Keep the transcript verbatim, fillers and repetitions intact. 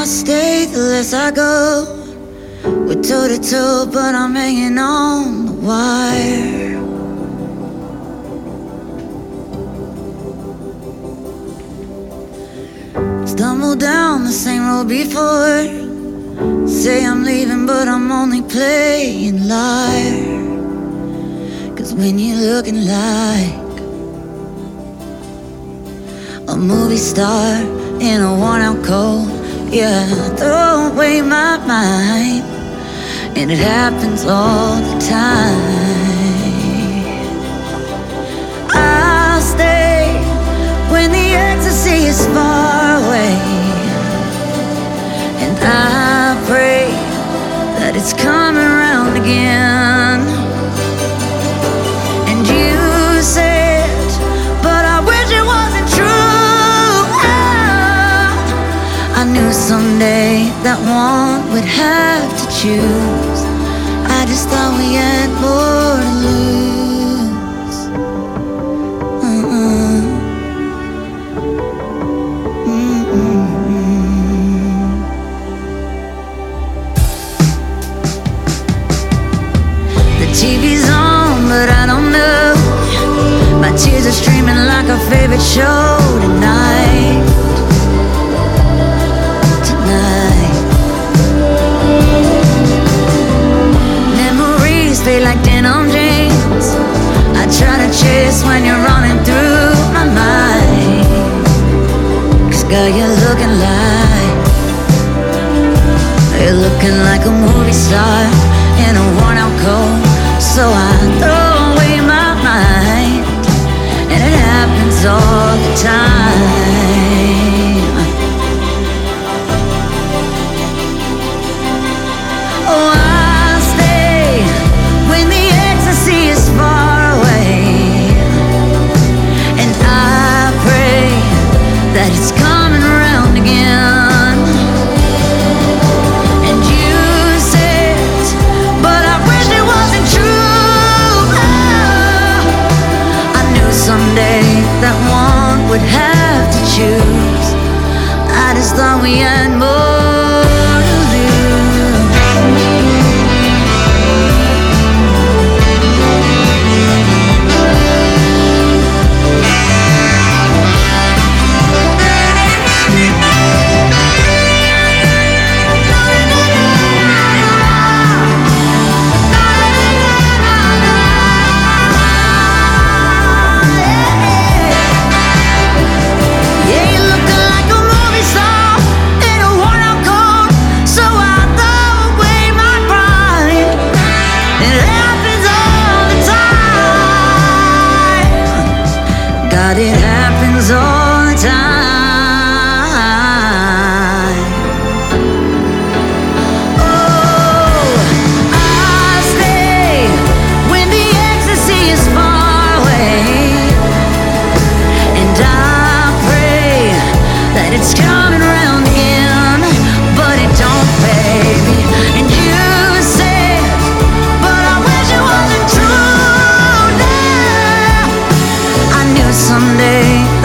stay, the less I go. We're toe to toe, but I'm hanging on the wire. Stumble down the same road before. Say I'm leaving, but I'm only playing liar. Cause when you're looking like a movie star in a worn out coat, yeah, I throw away my mind. And it happens all the time. I'll stay when the ecstasy is far away, and I pray that it's coming around again. And you said, but I wish it wasn't true. Ah, I knew someday that one would have to choose. I just thought we had more to lose. Uh-uh. Mm-mm. The T V's on, but I don't know. My tears are streaming like our favorite show tonight. Feel like denim jeans. I try to chase when you're running through my mind. Cause girl, you're looking like You're looking like a movie star in a worn out coat. So I throw away my mind. And it happens all the time. Oh, I that it's coming around again. And you said, but I wish it wasn't true. Oh, I knew someday that one would have to choose. I just thought we had more to lose. God, it happens all the time. Oh, I stay when the ecstasy is far away, and I pray that it's coming around again, but it don't, baby. And you said, but I wish it wasn't true. Now I knew someday